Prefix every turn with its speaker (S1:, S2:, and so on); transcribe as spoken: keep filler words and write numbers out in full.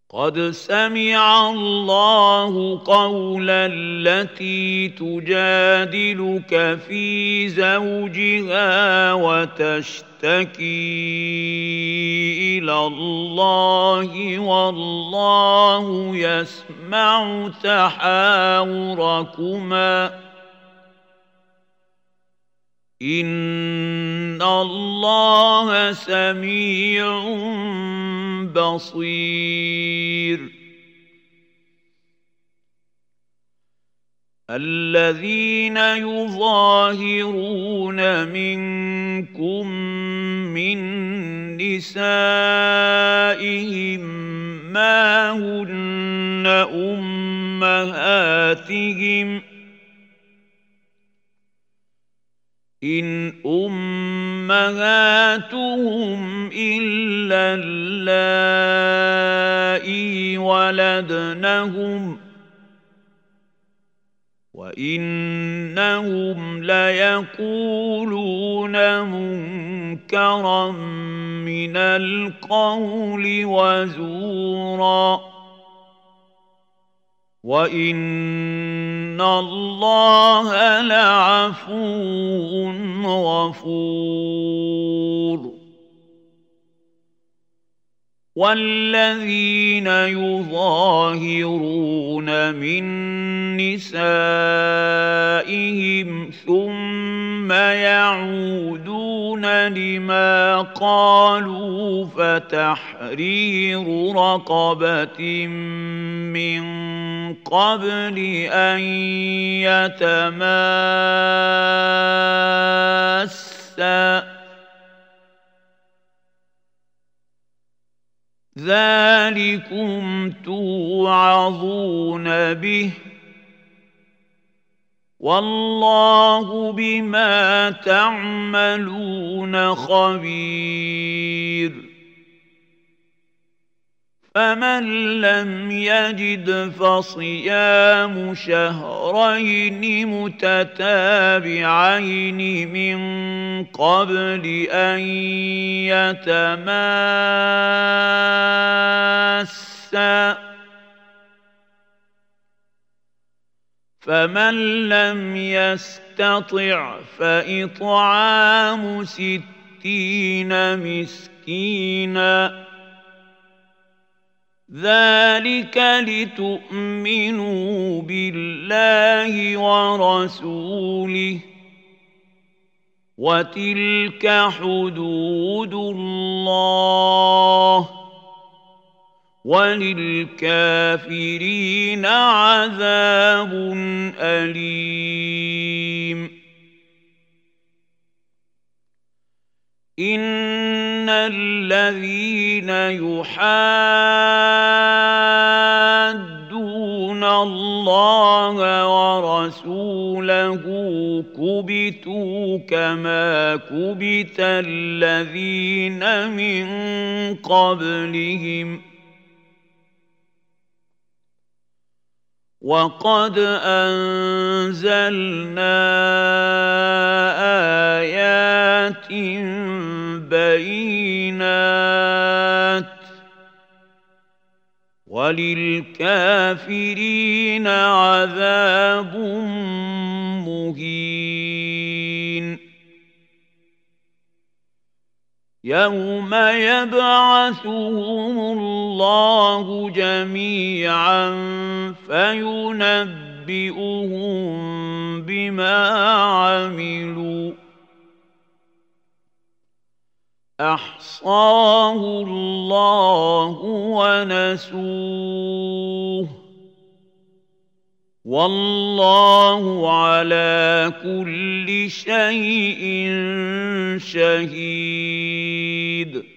S1: قد سمع الله قول التي تجادلك في زوجها وتشتكي إلى الله والله يسمع تحاوركما إن الله سميع بصير. الذين يظاهرون منكم من نسائهم ما هن أمهاتهم إن أمهاتهم إلا اللائي ولدنهم وإنهم ليقولون منكرا من القول وزورا وإن الله لعفو غفور. والذين يظاهرون من نسائهم ثم يعودون لما قالوا فتحرير رقبة من قبل أن يتماسا ذلكم توعظون به والله بما تعملون خبير. فمن لم يجد فصيام شهرين متتابعين من قبل أن يتماسا فمن لم يستطع فإطعام ستين مسكينا ذلك لتؤمنوا بالله ورسوله وتلك حدود الله وللكافرين عذاب أليم. إن الذين يحادون الله ورسوله كبتوا كما كبت الذين من قبلهم وقد أنزلنا آيات بينات وللكافرين عذاب مهين. يوم يبعثهم الله جميعا فينبئهم بما عملوا أحصاه الله ونسوه والله على كل شيء شهيد.